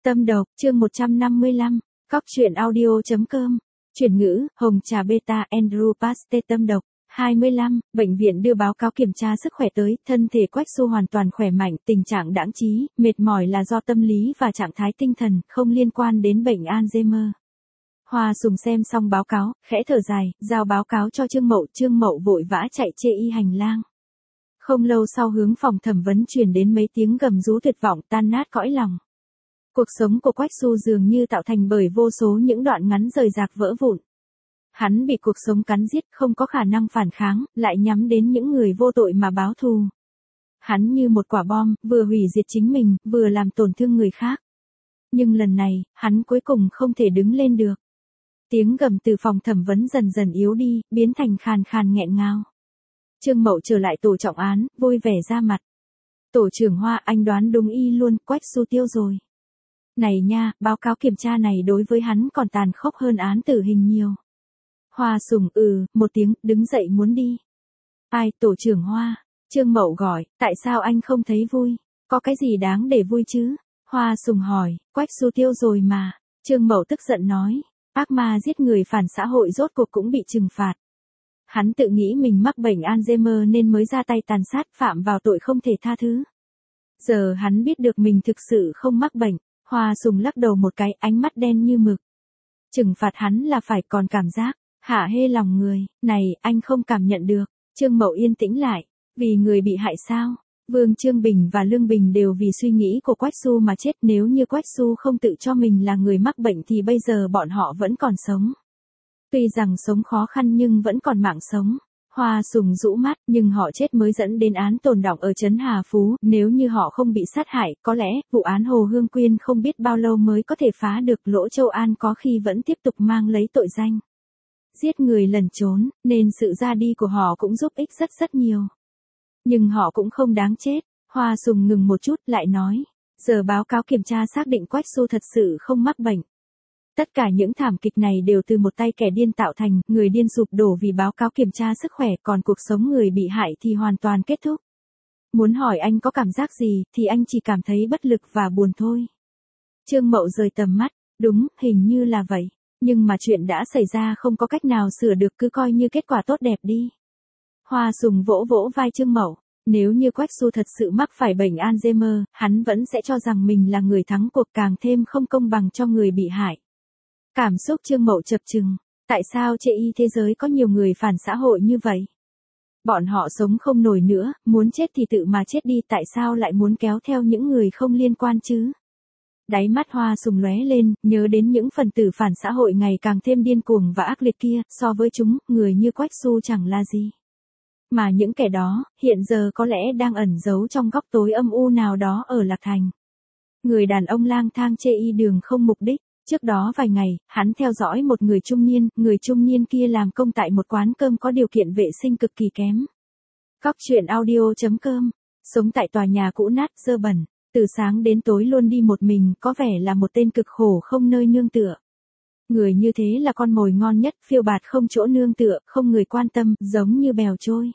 Tâm độc, chương 155, Cóc truyện audio.com, chuyển ngữ, hồng trà beta, Andrew Paste tâm độc. 25, bệnh viện đưa báo cáo kiểm tra sức khỏe tới, thân thể Quách Xu hoàn toàn khỏe mạnh, tình trạng đãng trí, mệt mỏi là do tâm lý và trạng thái tinh thần, không liên quan đến bệnh Alzheimer. Hoa Sùng xem xong báo cáo, khẽ thở dài, giao báo cáo cho Trương Mậu vội vã chạy chê y hành lang. Không lâu sau hướng phòng thẩm vấn truyền đến mấy tiếng gầm rú tuyệt vọng tan nát cõi lòng. Cuộc sống của Quách Xu dường như tạo thành bởi vô số những đoạn ngắn rời rạc vỡ vụn. Hắn bị cuộc sống cắn giết, không có khả năng phản kháng, lại nhắm đến những người vô tội mà báo thù. Hắn như một quả bom, vừa hủy diệt chính mình, vừa làm tổn thương người khác. Nhưng lần này, hắn cuối cùng không thể đứng lên được. Tiếng gầm từ phòng thẩm vấn dần dần yếu đi, biến thành khàn khàn nghẹn ngào. Trương Mậu trở lại tổ trọng án, vui vẻ ra mặt. Tổ trưởng Hoa, anh đoán đúng y luôn, Quách Xu tiêu rồi. Này nha, báo cáo kiểm tra này đối với hắn còn tàn khốc hơn án tử hình nhiều. Hoa Sùng một tiếng, đứng dậy muốn đi. Ai, tổ trưởng Hoa? Trương Mậu gọi, tại sao anh không thấy vui? Có cái gì đáng để vui chứ? Hoa Sùng hỏi, Quách Xu tiêu rồi mà. Trương Mậu tức giận nói, ác ma giết người phản xã hội rốt cuộc cũng bị trừng phạt. Hắn tự nghĩ mình mắc bệnh Alzheimer nên mới ra tay tàn sát, phạm vào tội không thể tha thứ. Giờ hắn biết được mình thực sự không mắc bệnh. Hoa Sùng lắc đầu một cái, ánh mắt đen như mực. Trừng phạt hắn là phải còn cảm giác, hả hê lòng người, này, anh không cảm nhận được. Trương Mậu yên tĩnh lại, vì người bị hại sao? Vương Trương Bình và Lương Bình đều vì suy nghĩ của Quách Xu mà chết, nếu như Quách Xu không tự cho mình là người mắc bệnh thì bây giờ bọn họ vẫn còn sống. Tuy rằng sống khó khăn nhưng vẫn còn mạng sống. Hoa Sùng rũ mắt, nhưng họ chết mới dẫn đến án tồn đọng ở trấn Hà Phú, nếu như họ không bị sát hại, có lẽ, vụ án Hồ Hương Quyên không biết bao lâu mới có thể phá được, Lỗ Châu An có khi vẫn tiếp tục mang lấy tội danh. Giết người lẩn trốn, nên sự ra đi của họ cũng giúp ích rất nhiều. Nhưng họ cũng không đáng chết. Hoa Sùng ngừng một chút, lại nói, giờ báo cáo kiểm tra xác định Quách Xu thật sự không mắc bệnh. Tất cả những thảm kịch này đều từ một tay kẻ điên tạo thành, người điên sụp đổ vì báo cáo kiểm tra sức khỏe, còn cuộc sống người bị hại thì hoàn toàn kết thúc. Muốn hỏi anh có cảm giác gì, thì anh chỉ cảm thấy bất lực và buồn thôi. Trương Mậu rời tầm mắt, đúng, hình như là vậy. Nhưng mà chuyện đã xảy ra không có cách nào sửa được, cứ coi như kết quả tốt đẹp đi. Hoa Sùng vỗ vỗ vai Trương Mậu. Nếu như Quách Xu thật sự mắc phải bệnh Alzheimer, hắn vẫn sẽ cho rằng mình là người thắng cuộc, càng thêm không công bằng cho người bị hại. Cảm xúc Trương Mậu chập chừng. Tại sao chê y thế giới có nhiều người phản xã hội như vậy? Bọn họ sống không nổi nữa, muốn chết thì tự mà chết đi, tại sao lại muốn kéo theo những người không liên quan chứ? Đáy mắt Hoa Sùng lóe lên, nhớ đến những phần tử phản xã hội ngày càng thêm điên cuồng và ác liệt kia, so với chúng, người như Quách Xu chẳng là gì. Mà những kẻ đó, hiện giờ có lẽ đang ẩn giấu trong góc tối âm u nào đó ở Lạc Thành. Người đàn ông lang thang chê y đường không mục đích. Trước đó vài ngày, hắn theo dõi một người trung niên kia làm công tại một quán cơm có điều kiện vệ sinh cực kỳ kém. Cóc truyện audio.com, sống tại tòa nhà cũ nát dơ bẩn, từ sáng đến tối luôn đi một mình, có vẻ là một tên cực khổ không nơi nương tựa. Người như thế là con mồi ngon nhất, phiêu bạt không chỗ nương tựa, không người quan tâm, giống như bèo trôi.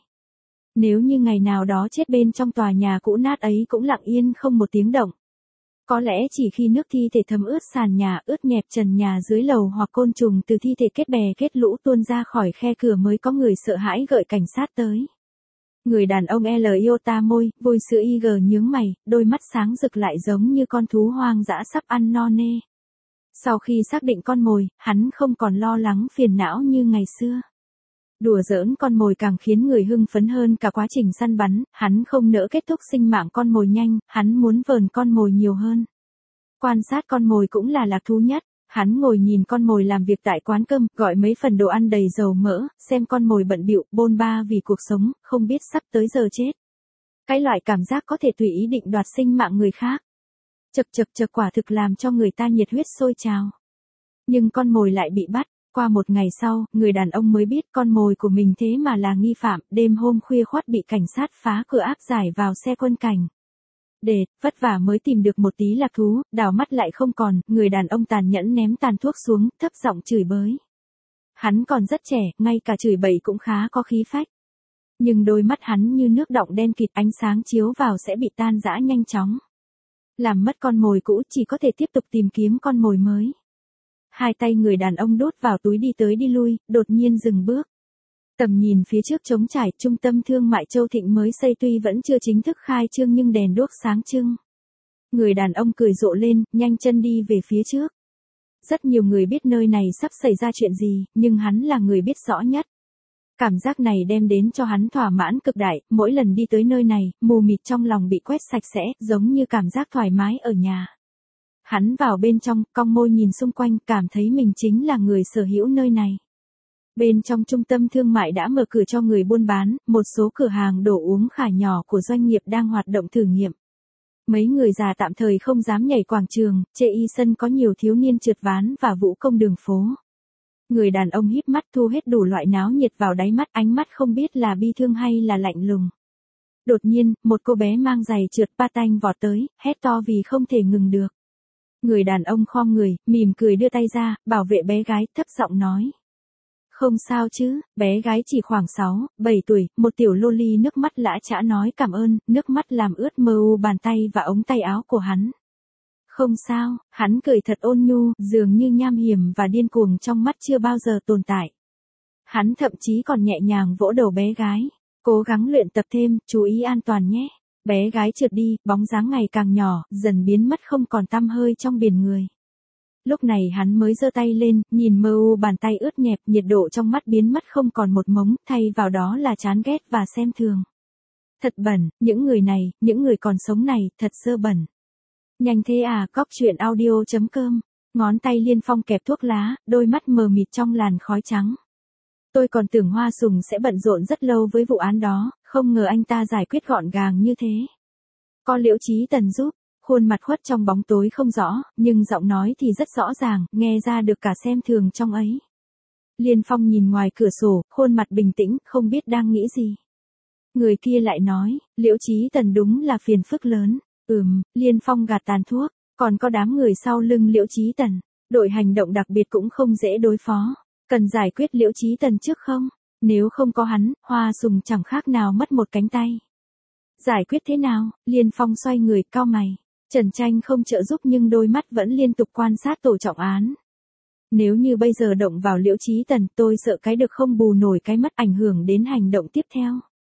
Nếu như ngày nào đó chết bên trong tòa nhà cũ nát ấy cũng lặng yên không một tiếng động. Có lẽ chỉ khi nước thi thể thấm ướt sàn nhà, ướt nhẹp trần nhà dưới lầu, hoặc côn trùng từ thi thể kết bè kết lũ tuôn ra khỏi khe cửa mới có người sợ hãi gọi cảnh sát tới. Người đàn ông L iota môi, vui sữa IG nhướng mày, đôi mắt sáng rực lại giống như con thú hoang dã sắp ăn no nê. Sau khi xác định con mồi, hắn không còn lo lắng phiền não như ngày xưa. Đùa giỡn con mồi càng khiến người hưng phấn hơn cả quá trình săn bắn, hắn không nỡ kết thúc sinh mạng con mồi nhanh, hắn muốn vờn con mồi nhiều hơn. Quan sát con mồi cũng là lạc thú nhất, hắn ngồi nhìn con mồi làm việc tại quán cơm, gọi mấy phần đồ ăn đầy dầu mỡ, xem con mồi bận bịu, bôn ba vì cuộc sống, không biết sắp tới giờ chết. Cái loại cảm giác có thể tùy ý định đoạt sinh mạng người khác. Chật quả thực làm cho người ta nhiệt huyết sôi trào. Nhưng con mồi lại bị bắt. Qua một ngày sau, người đàn ông mới biết con mồi của mình thế mà là nghi phạm, đêm hôm khuya khoắt bị cảnh sát phá cửa áp giải vào xe quân cảnh. Vất vả mới tìm được một tí lạc thú, đào mắt lại không còn, người đàn ông tàn nhẫn ném tàn thuốc xuống, thấp giọng chửi bới. Hắn còn rất trẻ, ngay cả chửi bậy cũng khá có khí phách. Nhưng đôi mắt hắn như nước đọng đen kịt, ánh sáng chiếu vào sẽ bị tan rã nhanh chóng. Làm mất con mồi cũ chỉ có thể tiếp tục tìm kiếm con mồi mới. Hai tay người đàn ông đút vào túi đi tới đi lui, đột nhiên dừng bước. Tầm nhìn phía trước trống trải, trung tâm thương mại Châu Thịnh mới xây tuy vẫn chưa chính thức khai trương nhưng đèn đuốc sáng trưng. Người đàn ông cười rộ lên, nhanh chân đi về phía trước. Rất nhiều người biết nơi này sắp xảy ra chuyện gì, nhưng hắn là người biết rõ nhất. Cảm giác này đem đến cho hắn thỏa mãn cực đại, mỗi lần đi tới nơi này, mù mịt trong lòng bị quét sạch sẽ, giống như cảm giác thoải mái ở nhà. Hắn vào bên trong, cong môi nhìn xung quanh, cảm thấy mình chính là người sở hữu nơi này. Bên trong trung tâm thương mại đã mở cửa cho người buôn bán, một số cửa hàng đồ uống khả nhỏ của doanh nghiệp đang hoạt động thử nghiệm. Mấy người già tạm thời không dám nhảy quảng trường, chê y sân có nhiều thiếu niên trượt ván và vũ công đường phố. Người đàn ông híp mắt thu hết đủ loại náo nhiệt vào đáy mắt, ánh mắt không biết là bi thương hay là lạnh lùng. Đột nhiên, một cô bé mang giày trượt patin vọt tới, hét to vì không thể ngừng được. Người đàn ông khom người, mỉm cười đưa tay ra, bảo vệ bé gái, thấp giọng nói. Không sao chứ, bé gái chỉ khoảng 6, 7 tuổi, một tiểu loli nước mắt lã chã nói cảm ơn, nước mắt làm ướt mờ u bàn tay và ống tay áo của hắn. Không sao, hắn cười thật ôn nhu, dường như nham hiểm và điên cuồng trong mắt chưa bao giờ tồn tại. Hắn thậm chí còn nhẹ nhàng vỗ đầu bé gái. Cố gắng luyện tập thêm, chú ý an toàn nhé. Bé gái trượt đi, bóng dáng ngày càng nhỏ, dần biến mất không còn tăm hơi trong biển người. Lúc này hắn mới giơ tay lên, nhìn mờ u bàn tay ướt nhẹp, nhiệt độ trong mắt biến mất không còn một mống, thay vào đó là chán ghét và xem thường. Thật bẩn, những người này, những người còn sống này, thật dơ bẩn. Nhanh thế à, cóc truyện audio.com. Ngón tay Liên Phong kẹp thuốc lá, đôi mắt mờ mịt trong làn khói trắng. Tôi còn tưởng Hoa Sùng sẽ bận rộn rất lâu với vụ án đó, không ngờ anh ta giải quyết gọn gàng như thế. Có Liễu Chí Tần giúp, khuôn mặt khuất trong bóng tối không rõ, nhưng giọng nói thì rất rõ ràng, nghe ra được cả xem thường trong ấy. Liên Phong nhìn ngoài cửa sổ, khuôn mặt bình tĩnh, không biết đang nghĩ gì. Người kia lại nói, Liễu Chí Tần đúng là phiền phức lớn. Liên Phong gạt tàn thuốc, còn có đám người sau lưng Liễu Chí Tần. Đội hành động đặc biệt cũng không dễ đối phó. Cần giải quyết Liễu Chí Tần trước không? Nếu không có hắn, Hoa Sùng chẳng khác nào mất một cánh tay. Giải quyết thế nào? Liên Phong xoay người, cau mày. Trần Tranh không trợ giúp nhưng đôi mắt vẫn liên tục quan sát tổ trọng án. Nếu như bây giờ động vào Liễu Chí Tần, tôi sợ cái được không bù nổi cái mất, ảnh hưởng đến hành động tiếp theo.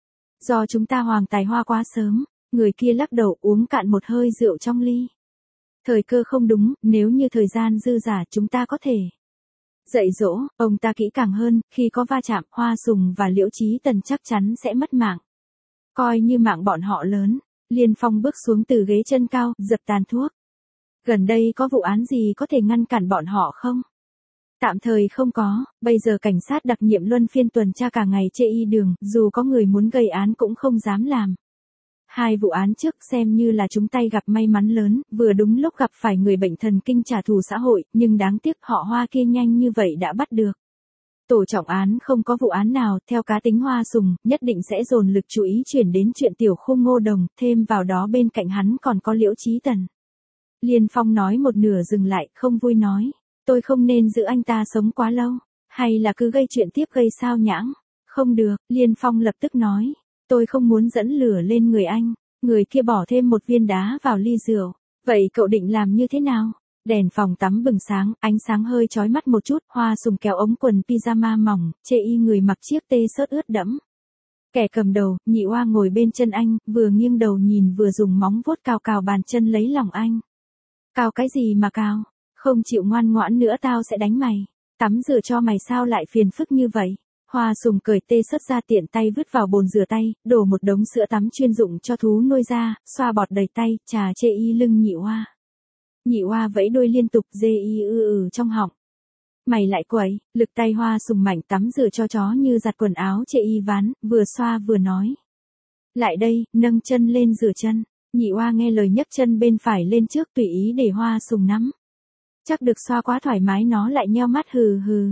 Do chúng ta hoàng tài hoa quá sớm. Người kia lắc đầu, uống cạn một hơi rượu trong ly. Thời cơ không đúng, nếu như thời gian dư dả chúng ta có thể dạy dỗ ông ta kỹ càng hơn, khi có va chạm, Hoa Sùng và Liễu Chí Tần chắc chắn sẽ mất mạng. Coi như mạng bọn họ lớn. Liên Phong bước xuống từ ghế chân cao, dập tàn thuốc. Gần đây có vụ án gì có thể ngăn cản bọn họ không? Tạm thời không có, bây giờ cảnh sát đặc nhiệm luân phiên tuần tra cả ngày chê y đường, dù có người muốn gây án cũng không dám làm. Hai vụ án trước xem như là chúng tay gặp may mắn lớn, vừa đúng lúc gặp phải người bệnh thần kinh trả thù xã hội, nhưng đáng tiếc họ Hoa kia nhanh như vậy đã bắt được. Tổ trọng án không có vụ án nào, theo cá tính Hoa Sùng, nhất định sẽ dồn lực chú ý chuyển đến chuyện tiểu khung Ngô Đồng, thêm vào đó bên cạnh hắn còn có Liễu Chí Tần. Liên Phong nói một nửa dừng lại, không vui nói, tôi không nên giữ anh ta sống quá lâu, hay là cứ gây chuyện tiếp gây sao nhãng. Không được, Liên Phong lập tức nói. Tôi không muốn dẫn lửa lên người anh. Người kia bỏ thêm một viên đá vào ly rượu. Vậy cậu định làm như thế nào? Đèn phòng tắm bừng sáng, ánh sáng hơi chói mắt một chút, Hoa Sùng kéo ống quần pyjama mỏng, chê y người mặc chiếc tê-shirts ướt đẫm. Kẻ cầm đầu, Nhị Oa ngồi bên chân anh, vừa nghiêng đầu nhìn vừa dùng móng vuốt cào cào bàn chân lấy lòng anh. Cào cái gì mà cào? Không chịu ngoan ngoãn nữa tao sẽ đánh mày. Tắm rửa cho mày sao lại phiền phức như vậy? Hoa Sùng cởi tê-shirts ra tiện tay vứt vào bồn rửa tay, đổ một đống sữa tắm chuyên dụng cho thú nuôi ra, xoa bọt đầy tay, chà chê y lưng Nhị Oa. Nhị Oa vẫy đuôi liên tục dê y trong họng. Mày lại quậy, lực tay Hoa Sùng mạnh tắm rửa cho chó như giặt quần áo chê y ván, vừa xoa vừa nói. Lại đây, nâng chân lên rửa chân. Nhị Oa nghe lời nhấc chân bên phải lên trước tùy ý để Hoa Sùng nắm. Chắc được xoa quá thoải mái nó lại nheo mắt hừ hừ.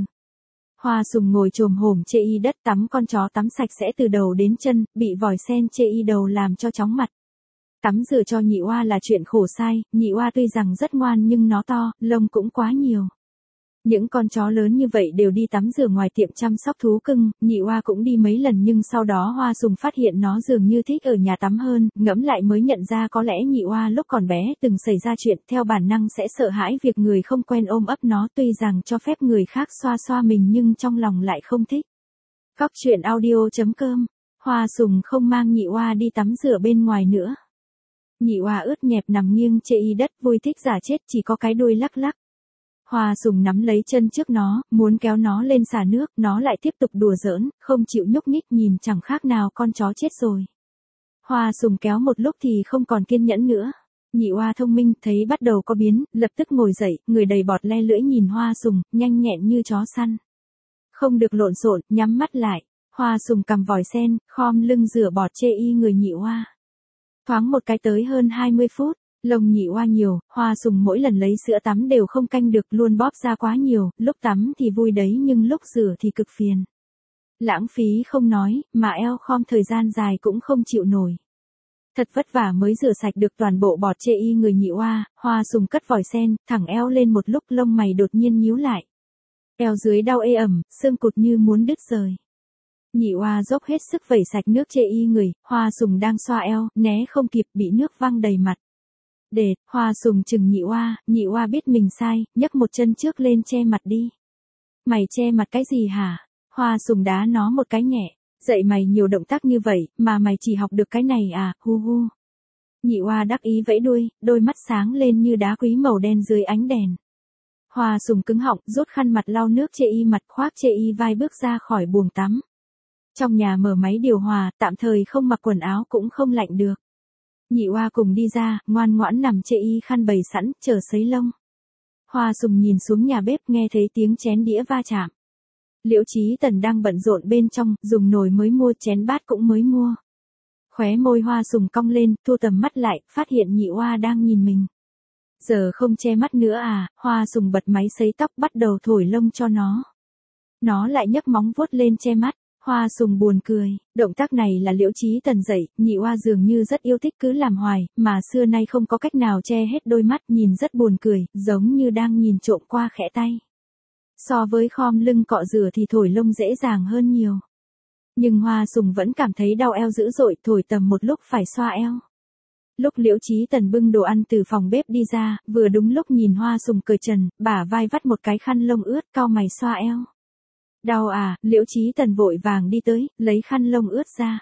Hoa Sùng ngồi chồm hổm chê y đất tắm con chó tắm sạch sẽ từ đầu đến chân, bị vòi sen chê y đầu làm cho chóng mặt. Tắm rửa cho Nhị Oa là chuyện khổ sai, Nhị Oa tuy rằng rất ngoan nhưng nó to, lông cũng quá nhiều. Những con chó lớn như vậy đều đi tắm rửa ngoài tiệm chăm sóc thú cưng, nhị oa cũng đi mấy lần nhưng sau đó Hoa Sùng phát hiện nó dường như thích ở nhà tắm hơn, ngẫm lại mới nhận ra có lẽ nhị oa lúc còn bé từng xảy ra chuyện theo bản năng sẽ sợ hãi việc người không quen ôm ấp nó tuy rằng cho phép người khác xoa xoa mình nhưng trong lòng lại không thích. Cóc truyện audio.com, Hoa Sùng không mang nhị oa đi tắm rửa bên ngoài nữa. Nhị oa ướt nhẹp nằm nghiêng chê y đất vui thích giả chết chỉ có cái đuôi lắc lắc. Hoa Sùng nắm lấy chân trước nó, muốn kéo nó lên xả nước, nó lại tiếp tục đùa giỡn, không chịu nhúc nhích nhìn chẳng khác nào con chó chết rồi. Hoa Sùng kéo một lúc thì không còn kiên nhẫn nữa. Nhị oa thông minh thấy bắt đầu có biến, lập tức ngồi dậy, người đầy bọt le lưỡi nhìn Hoa Sùng, nhanh nhẹn như chó săn. Không được lộn xộn, nhắm mắt lại. Hoa Sùng cầm vòi sen, khom lưng rửa bọt chê y người nhị oa. Thoáng một cái tới hơn 20 phút. Lông nhị oa nhiều, Hoa Sùng mỗi lần lấy sữa tắm đều không canh được luôn bóp ra quá nhiều, lúc tắm thì vui đấy nhưng lúc rửa thì cực phiền. Lãng phí không nói, mà eo khom thời gian dài cũng không chịu nổi. Thật vất vả mới rửa sạch được toàn bộ bọt chê y người nhị oa, Hoa Sùng cất vòi sen, thẳng eo lên một lúc lông mày đột nhiên nhíu lại. Eo dưới đau ê ẩm, xương cụt như muốn đứt rời. Nhị oa dốc hết sức vẩy sạch nước chê y người, Hoa Sùng đang xoa eo, né không kịp bị nước văng đầy mặt. Để, Hoa Sùng chừng nhị oa biết mình sai, nhấc một chân trước lên che mặt đi. Mày che mặt cái gì hả? Hoa Sùng đá nó một cái nhẹ, dạy mày nhiều động tác như vậy, mà mày chỉ học được cái này à, hu hu. Nhị oa đắc ý vẫy đuôi, đôi mắt sáng lên như đá quý màu đen dưới ánh đèn. Hoa Sùng cứng họng, rút khăn mặt lau nước chê y mặt khoác chê y vai bước ra khỏi buồng tắm. Trong nhà mở máy điều hòa, tạm thời không mặc quần áo cũng không lạnh được. Nhị oa cùng đi ra, ngoan ngoãn nằm chê y khăn bày sẵn, chờ sấy lông. Hoa Sùng nhìn xuống nhà bếp nghe thấy tiếng chén đĩa va chạm. Liễu Chí Tần đang bận rộn bên trong, dùng nồi mới mua chén bát cũng mới mua. Khóe môi Hoa Sùng cong lên, thu tầm mắt lại, phát hiện nhị oa đang nhìn mình. Giờ không che mắt nữa à, Hoa Sùng bật máy sấy tóc bắt đầu thổi lông cho nó. Nó lại nhấc móng vuốt lên che mắt. Hoa Sùng buồn cười, động tác này là Liễu Chí Tần dạy, nhị oa dường như rất yêu thích cứ làm hoài, mà xưa nay không có cách nào che hết đôi mắt, nhìn rất buồn cười, giống như đang nhìn trộm qua khẽ tay. So với khom lưng cọ rửa thì thổi lông dễ dàng hơn nhiều. Nhưng Hoa Sùng vẫn cảm thấy đau eo dữ dội, thổi tầm một lúc phải xoa eo. Lúc Liễu Chí Tần bưng đồ ăn từ phòng bếp đi ra, vừa đúng lúc nhìn Hoa Sùng cởi trần, bả vai vắt một cái khăn lông ướt, cau mày xoa eo. Đau à, Liễu Chí Tần vội vàng đi tới, lấy khăn lông ướt ra.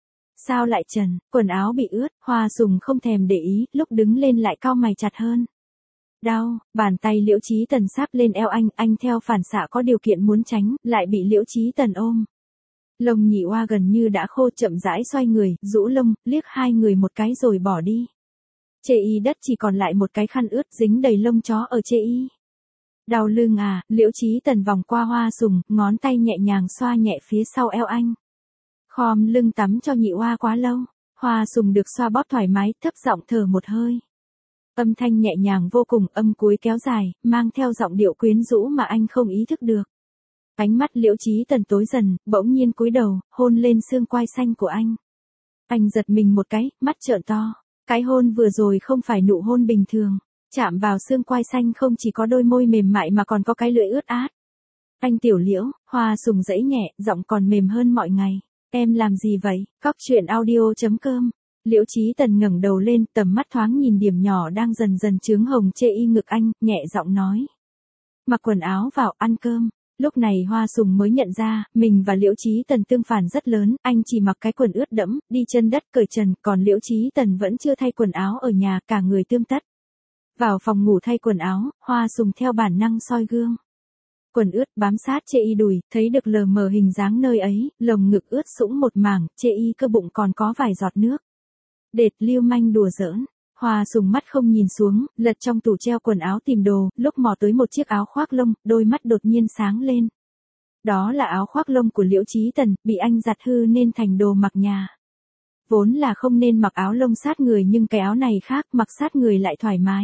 Sao lại trần, quần áo bị ướt, Hoa Sùng không thèm để ý, lúc đứng lên lại cau mày chặt hơn. Đau, bàn tay Liễu Chí Tần sáp lên eo anh theo phản xạ có điều kiện muốn tránh, lại bị Liễu Chí Tần ôm. Lông nhị oa gần như đã khô chậm rãi xoay người, rũ lông, liếc hai người một cái rồi bỏ đi. Chê y đất chỉ còn lại một cái khăn ướt dính đầy lông chó ở chê y. Đau lưng à, Liễu Chí Tần vòng qua Hoa Sùng, ngón tay nhẹ nhàng xoa nhẹ phía sau eo anh. Khom lưng tắm cho nhị oa quá lâu, Hoa Sùng được xoa bóp thoải mái, thấp giọng thở một hơi. Âm thanh nhẹ nhàng vô cùng, âm cuối kéo dài, mang theo giọng điệu quyến rũ mà anh không ý thức được. Ánh mắt Liễu Chí Tần tối dần, bỗng nhiên cúi đầu, hôn lên xương quai xanh của anh. Anh giật mình một cái, mắt trợn to. Cái hôn vừa rồi không phải nụ hôn bình thường. Chạm vào xương quai xanh không chỉ có đôi môi mềm mại mà còn có cái lưỡi ướt át. Anh Tiểu Liễu, Hoa Sùng dãy nhẹ, giọng còn mềm hơn mọi ngày. Em làm gì vậy? Cóc truyện audio.com. Liễu Chí Tần ngẩng đầu lên, tầm mắt thoáng nhìn điểm nhỏ đang dần dần chướng hồng chê y ngực anh, nhẹ giọng nói. Mặc quần áo vào, ăn cơm. Lúc này Hoa Sùng mới nhận ra, mình và Liễu Chí Tần tương phản rất lớn, anh chỉ mặc cái quần ướt đẫm, đi chân đất cởi trần, còn Liễu Chí Tần vẫn chưa thay quần áo ở nhà, cả người tươm tất. Vào phòng ngủ thay quần áo, Hoa Sùng theo bản năng soi gương. Quần ướt bám sát chê y đùi, thấy được lờ mờ hình dáng nơi ấy, lồng ngực ướt sũng một mảng, chê y cơ bụng còn có vài giọt nước. Đệt lưu manh đùa giỡn. Hoa Sùng mắt không nhìn xuống, lật trong tủ treo quần áo tìm đồ, lúc mò tới một chiếc áo khoác lông, đôi mắt đột nhiên sáng lên. Đó là áo khoác lông của Liễu Chí Tần, bị anh giặt hư nên thành đồ mặc nhà. Vốn là không nên mặc áo lông sát người nhưng cái áo này khác, mặc sát người lại thoải mái.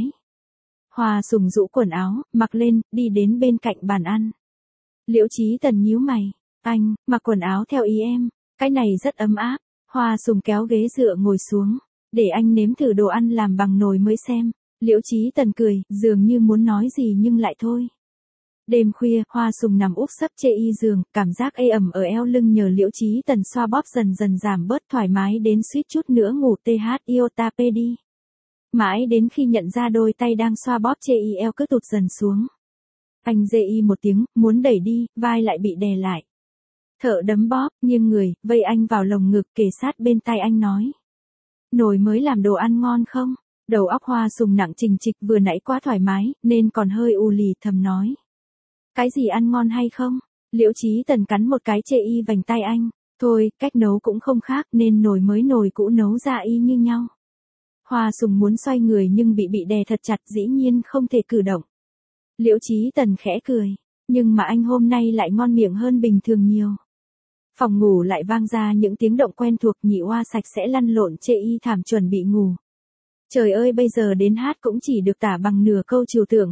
Hoa Sùng rũ quần áo, mặc lên, đi đến bên cạnh bàn ăn. Liễu Chí Tần nhíu mày. Anh, mặc quần áo theo ý em. Cái này rất ấm áp. Hoa Sùng kéo ghế dựa ngồi xuống. Để anh nếm thử đồ ăn làm bằng nồi mới xem. Liễu Chí Tần cười, dường như muốn nói gì nhưng lại thôi. Đêm khuya, Hoa Sùng nằm úp sấp chê y giường, cảm giác ê ẩm ở eo lưng nhờ Liễu Chí Tần xoa bóp dần dần giảm bớt thoải mái đến suýt chút nữa ngủ TH iota PD. Mãi đến khi nhận ra đôi tay đang xoa bóp chê y eo cứ tụt dần xuống. Anh dê y một tiếng, muốn đẩy đi, vai lại bị đè lại. Thợ đấm bóp, nghiêng người, vây anh vào lồng ngực kề sát bên tai anh nói. Nồi mới làm đồ ăn ngon không? Đầu óc Hoa Sùng nặng trình trịch vừa nãy quá thoải mái, nên còn hơi u lì thầm nói. Cái gì ăn ngon hay không? Liễu Chí Tần cắn một cái chê y vành tay anh. Thôi, cách nấu cũng không khác nên nồi mới nồi cũ nấu ra y như nhau. Hoa Sùng muốn xoay người nhưng bị đè thật chặt dĩ nhiên không thể cử động. Liễu Chí Tần khẽ cười. Nhưng mà anh hôm nay lại ngon miệng hơn bình thường nhiều. Phòng ngủ lại vang ra những tiếng động quen thuộc Nhị Oa sạch sẽ lăn lộn chê y thảm chuẩn bị ngủ. Trời ơi bây giờ đến hát cũng chỉ được tả bằng nửa câu trừu tượng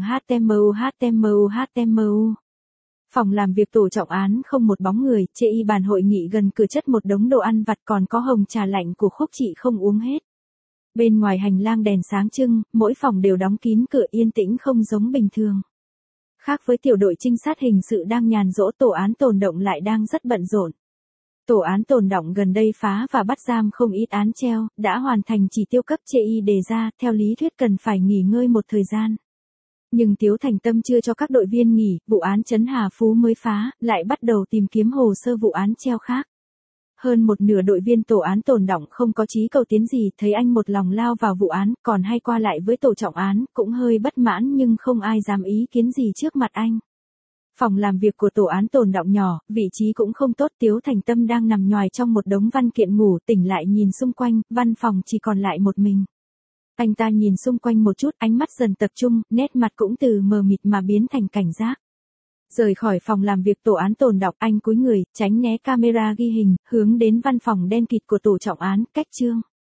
HTMU. Phòng làm việc tổ trọng án không một bóng người, chê y bàn hội nghị gần cửa chất một đống đồ ăn vặt còn có hồng trà lạnh của Khúc chị không uống hết. Bên ngoài hành lang đèn sáng trưng, mỗi phòng đều đóng kín cửa yên tĩnh không giống bình thường. Khác với tiểu đội trinh sát hình sự đang nhàn rỗi tổ án tồn động lại đang rất bận rộn. Tổ án tồn động gần đây phá và bắt giam không ít án treo, đã hoàn thành chỉ tiêu cấp chê y đề ra, theo lý thuyết cần phải nghỉ ngơi một thời gian. Nhưng Tiếu Thành Tâm chưa cho các đội viên nghỉ, vụ án Trấn Hà Phú mới phá, lại bắt đầu tìm kiếm hồ sơ vụ án treo khác. Hơn một nửa đội viên tổ án tồn động không có chí cầu tiến gì, thấy anh một lòng lao vào vụ án, còn hay qua lại với tổ trọng án, cũng hơi bất mãn nhưng không ai dám ý kiến gì trước mặt anh. Phòng làm việc của tổ án tồn động nhỏ, vị trí cũng không tốt, Tiếu Thành Tâm đang nằm nhoài trong một đống văn kiện ngủ, tỉnh lại nhìn xung quanh, văn phòng chỉ còn lại một mình. Anh ta nhìn xung quanh một chút, ánh mắt dần tập trung, nét mặt cũng từ mờ mịt mà biến thành cảnh giác. Rời khỏi phòng làm việc tổ án tồn động, anh cúi người, tránh né camera ghi hình, hướng đến văn phòng đen kịt của tổ trọng án, cách chương.